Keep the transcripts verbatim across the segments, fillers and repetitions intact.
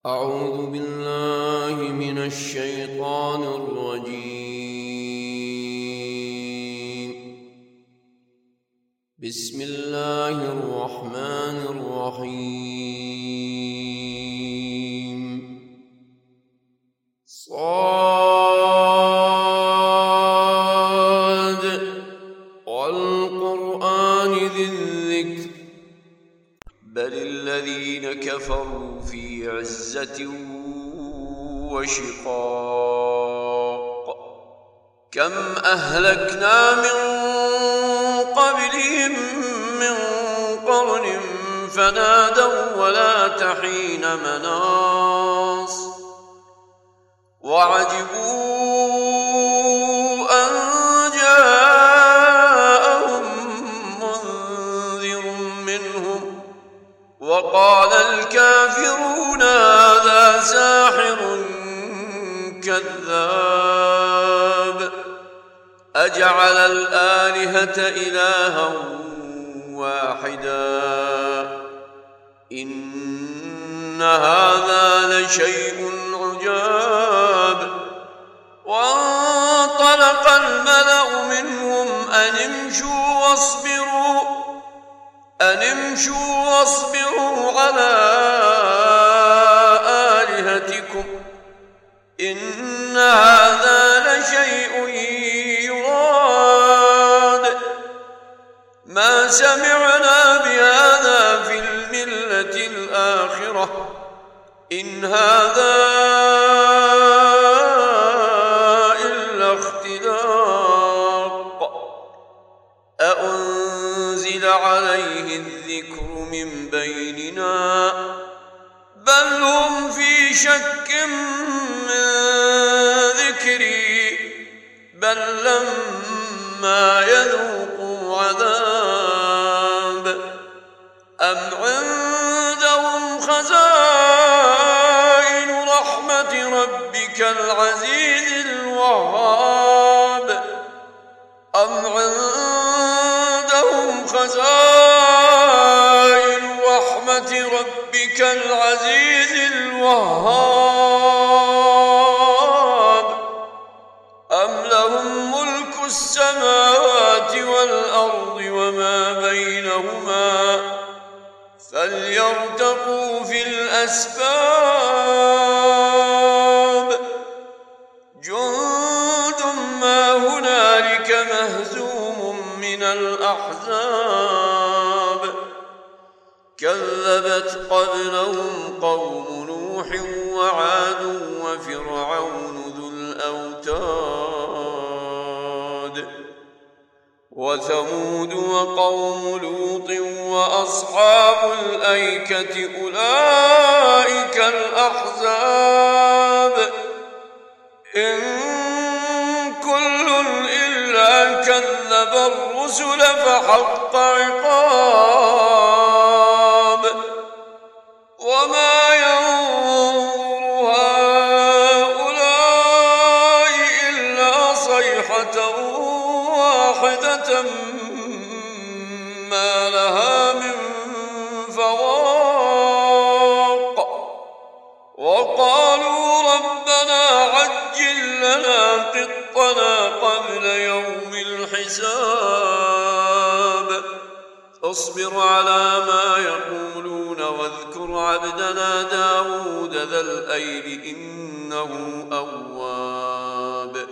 أعوذ بالله من الشيطان الرجيم. بسم الله الرحمن الرحيم. صاد والقرآن ذي الذكر بل الذين كفروا في عزة وشقاق كم أهلكنا من قبلهم من قرن فنادوا ولا تحين مناص وعجبوا أن جاءهم منذر منهم وقال الكافرون هذا ساحر كذاب أجعل الآلهة إلها واحدا إن هذا لشيء عجاب. وانطلق الملأ منهم أن امشوا واصبروا أن امشوا واصبروا على آلهتكم إن هذا لشيء يراد ما سمعنا بهذا في الملة الآخرة إن هذا إلا اختلاق أأنزل عليه الذكر من بيننا بل هم في شك من ذكري بل لما يذوقوا عذاب أم عندهم خزائن رحمة ربك العزيز الوهاب أم عندهم خزائن رحمة ربك العزيز الوهاب أم لهم ملك السماوات والأرض وما بينهما فليرتقوا في الأسباب جند ما هنالك مهزوم من الأحزاب كذبت قبلهم قوم نوح وعاد وفرعون ذو الأوتاد وثمود وقوم لوط وأصحاب الأيكة أولئك الأحزاب إن كل إلا كذب الرسل فحق عقاب وما ينظر هؤلاء إلا صيحة واحدة ما لها من فواق وقالوا ربنا عجل لنا قطنا قبل يوم الحساب اصبر على ما يقولون واذكر عبدنا داود ذا الأيد إنه أواب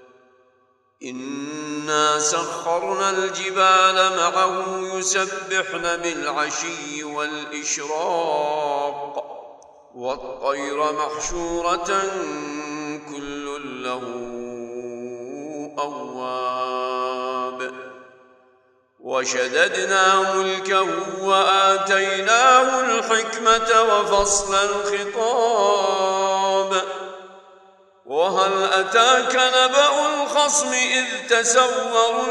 إنا سخرنا الجبال معه يسبحن بالعشي والإشراق والطير محشورة كل له أواب وشددنا ملكه وآتيناه الحكمة وفصل الخطاب وهل أتاك نبأ الخصم إذ تسوروا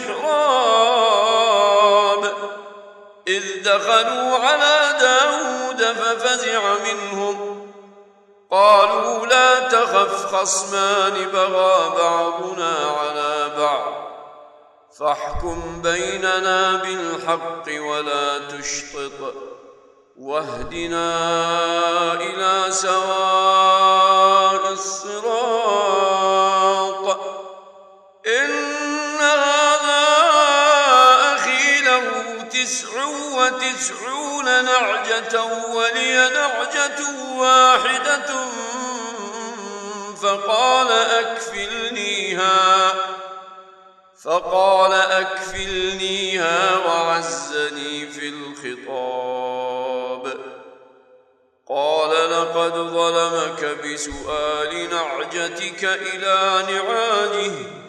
المحراب إذ دخلوا على داود ففزع منهم قالوا لا تخف خصمان بغى بعضنا على بعض فاحكم بيننا بالحق ولا تشطط واهدنا إلى سواء الصراط إن هذا أخي له تسع وتسعون نعجة ولي نعجة واحدة فقال أكفلنيها فقال أكفلنيها وعزني في الخطاب قال لقد ظلمك بسؤال نعجتك إلى نعاجه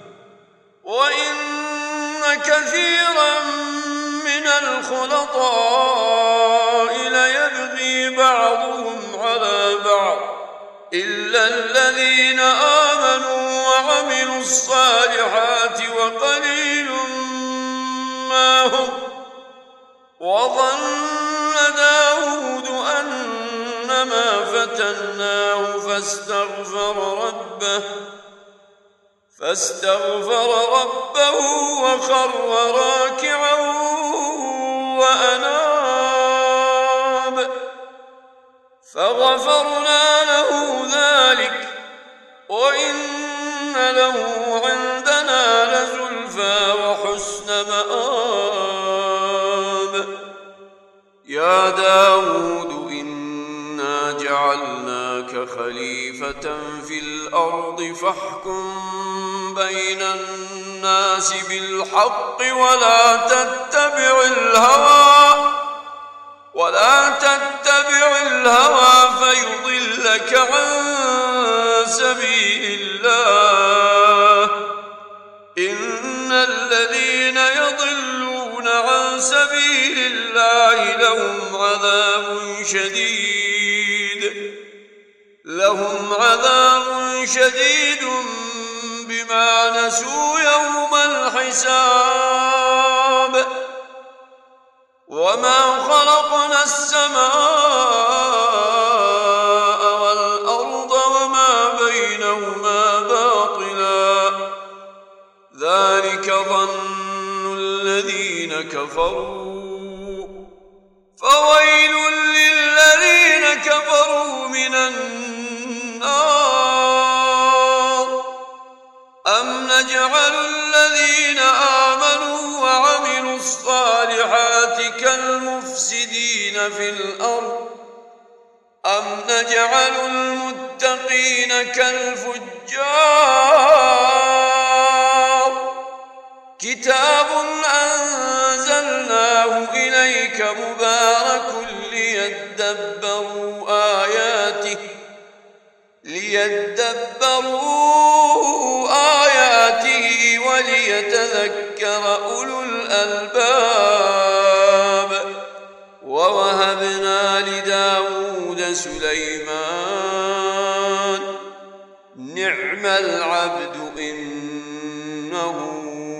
وإن كثيرا من الخلطاء ليبغي بعضهم على بعض إلا الذين آمنوا وعملوا الصالحات وقليل ما هم وظن داود أنما فتناه فاستغفر ربه فاستغفر ربه وخر راكعا وأناب فغفرنا له ذلك وإن له عندنا لزلفى وحسن مآب يا داود إنا جعلناك خليفة في الأرض فاحكم بين الناس بالحق ولا تتبع الهوى ولا تتبع الهوى فيضلك عن سبيل الله إن الذين يضلون عن سبيل الله لهم عذاب شديد لهم عذاب شديد بما نسوا يوم الحساب وما خلقنا السماء والأرض وما بينهما باطلا ذلك ظن الذين كفروا فويل للذين كفروا من النار أم نجعل الذين آمنوا وعملوا الصالحات كالمفسدين في الأرض أم نجعل المتقين كالفجار كتاب أنزلناه إليك مبارك ليدبروا آياته ليدبروا آياته وليتذكر أولو الألباب ووهبنا لداود سليمان نعم العبد إنه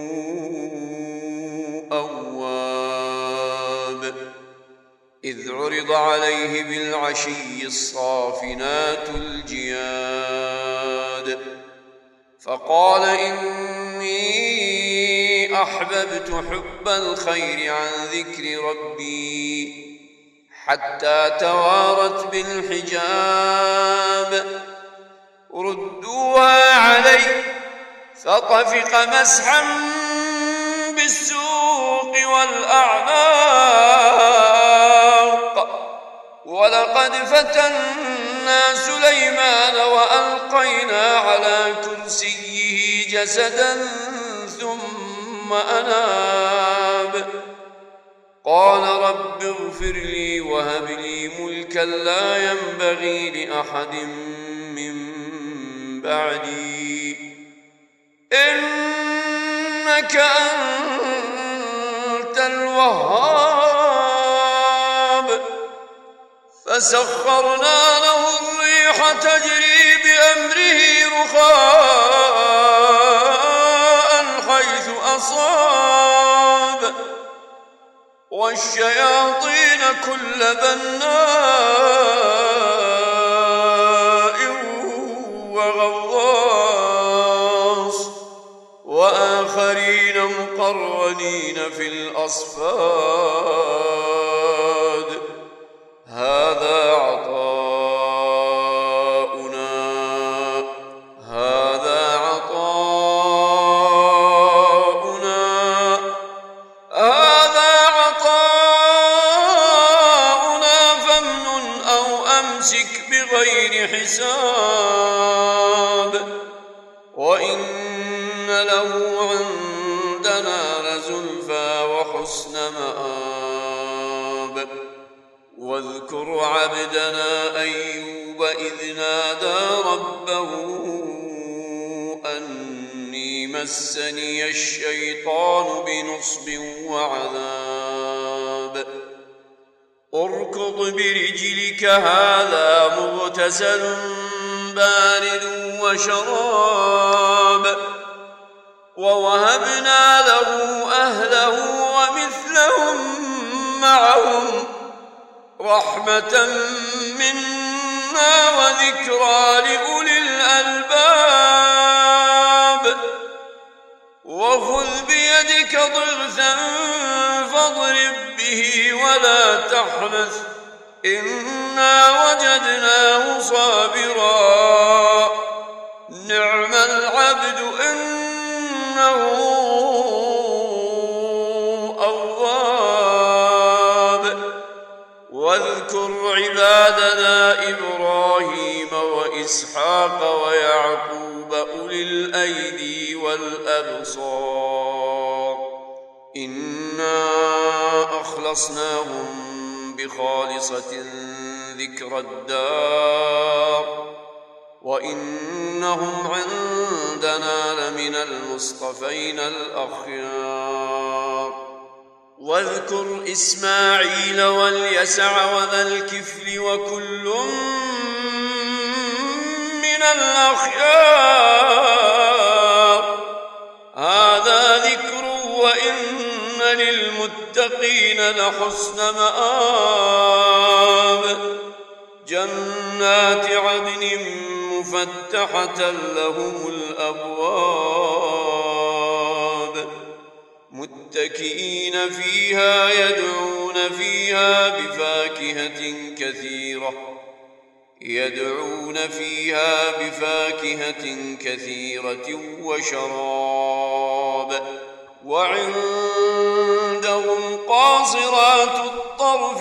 أواب إذ عرض عليه بالعشي الصافنات الجياد فقال إني أحببت حب الخير عن ذكر ربي حتى توارت بالحجاب ردوها علي فطفق مسحا بالسوق والأعناق ولقد فتنا سليمان وألقينا على كرسيه جسدا ثم أناب قال رب اغفر لي وهب لي ملكا لا ينبغي لأحد من بعدي إنك أنت الوهاب فسخرنا له الريح تجري بأمره رخاء حيث أصاب والشياطين كل بناء وغواص وآخرين مقرنين في الأصفاد هذا عطاؤنا نفسك بغير حساب وإن له عندنا لزلفى وحسن مآب واذكر عبدنا أيوب إذ نادى ربه أني مسني الشيطان بنصب وعذاب اركض برجلك هذا مغتسل بارد وشراب ووهبنا له أهله ومثلهم معهم رحمة منا وذكرى لأولي الألباب وخذ بيدك ضغثا فاضرب به ولا تحنث إنا وجدناه صابرا نعم العبد إنه أواب واذكر عبادنا إبراهيم وإسحاق ويعقوب أولي الأيدي والأبصار إنا أخلصناهم بخالصة ذكر الدار وإنهم عندنا لمن المصطفين الأخيار واذكر إسماعيل واليسع وذا الكفل وكل من الأخيار هذا ذكر وإن للمتقين لحسن مآب جنات عدن مفتحة لهم الأبواب متكئين فيها يدعون فيها بفاكهة كثيرة يدعون فيها بفاكهة كثيرة وشراب وعندهم قاصرات الطرف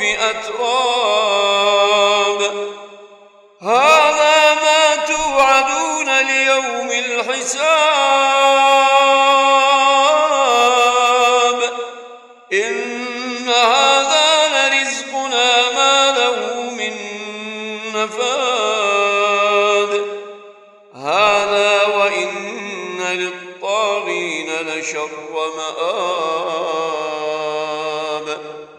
أتراب هذا ما توعدون ليوم الحساب إن هذا لرزقنا ما له من نفاد هذا وإن للطاغين لشر مآب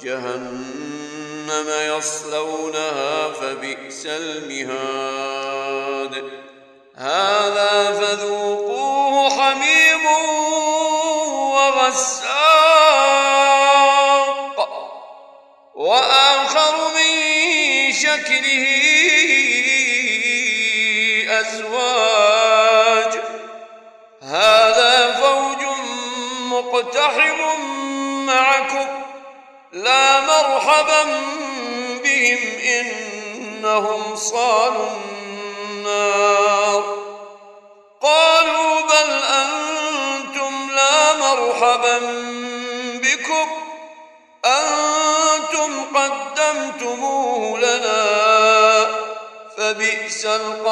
جهنم يصلونها فبئس المهاد هذا فذوقوه حميم وغساق وآخر من شكله أزواج هذا فوج مقتحم معكم لا مرحبا بهم إنهم صالوا النار قالوا بل أنتم لا مرحبا بكم أنتم قدمتموه لنا فبئس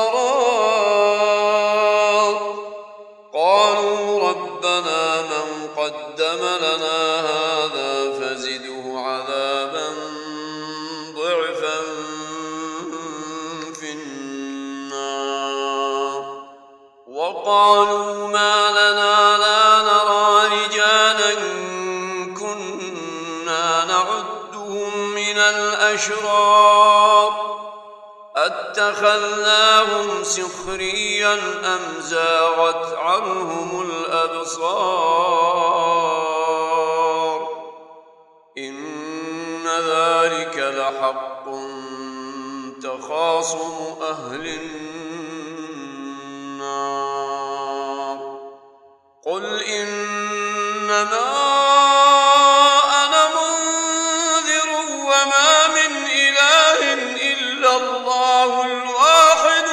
القرار قالوا ربنا من قدم لنا هذا فزده عذابا ضعفا في النار وقالوا ما لنا لا نرى رجالا كنا نعدهم من الأشرار أتخذناهم سخريا أم زاغت عنهم الأبصار إن ذلك لحق تخاصم أهل النار قل إنما أنا منذر وما من إله إلا الله الواحد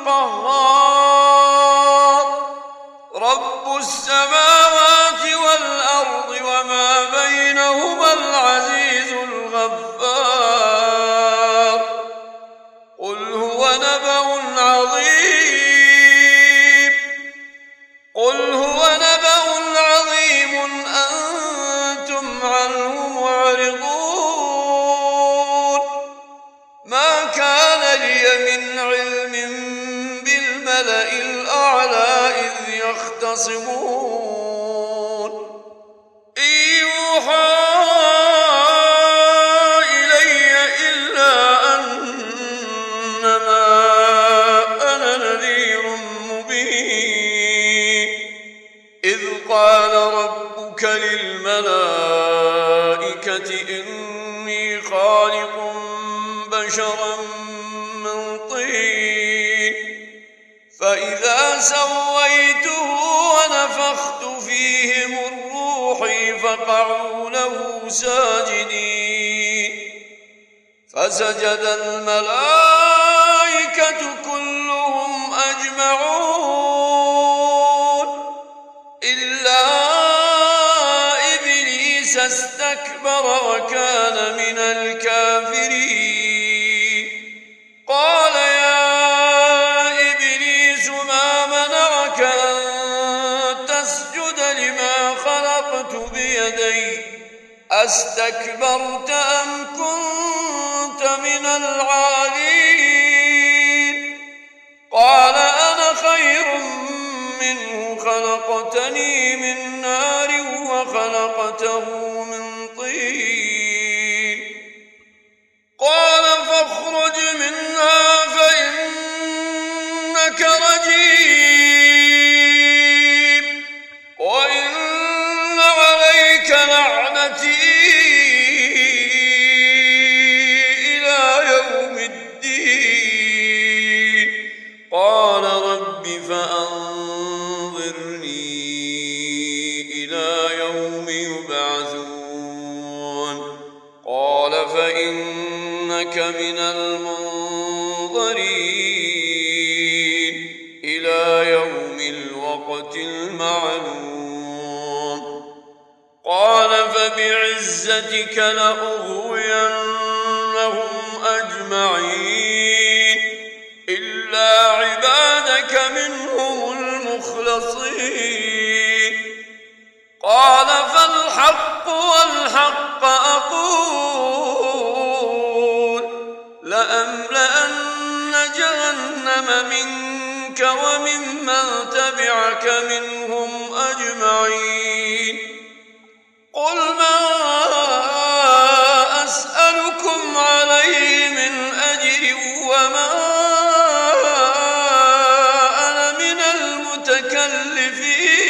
القهار رب السماوات والأرض وما بينهما العزيز الغفار قل هو يختصمون إن يوحى إلي إلا أنما أنا نذير مبين إذ قال ربك للملائكة إني خالق بشرا من طين فإذا سويته ونفخت فيه من روحي فقعوا له ساجدين فسجد الملائكة كلهم أجمعون إلا إبليس استكبر وكان من الكافرين قال يا إبليس ما منعك أن تسجد لما خلقت بيدي أستكبرت أم كنت من العالين قال أنا خير منه خلقتني من نار وخلقته من طين قال فاخرج منها فإنك رجيم وإن عليك لعنتي إلى يوم الدين قال رب فأنظرني إلى يوم يبعثون قال فإنك من المنظرين إلى يوم الوقت المعلوم قال فبعزتك لأغوينهم أجمعين إلا عبادك منهم المخلصين قال فالحق والحق أقول لأملأن جهنم منك وممن تبعك منهم أجمعين قل ما أسألكم عليه من أجر وما أنا من المتكلفين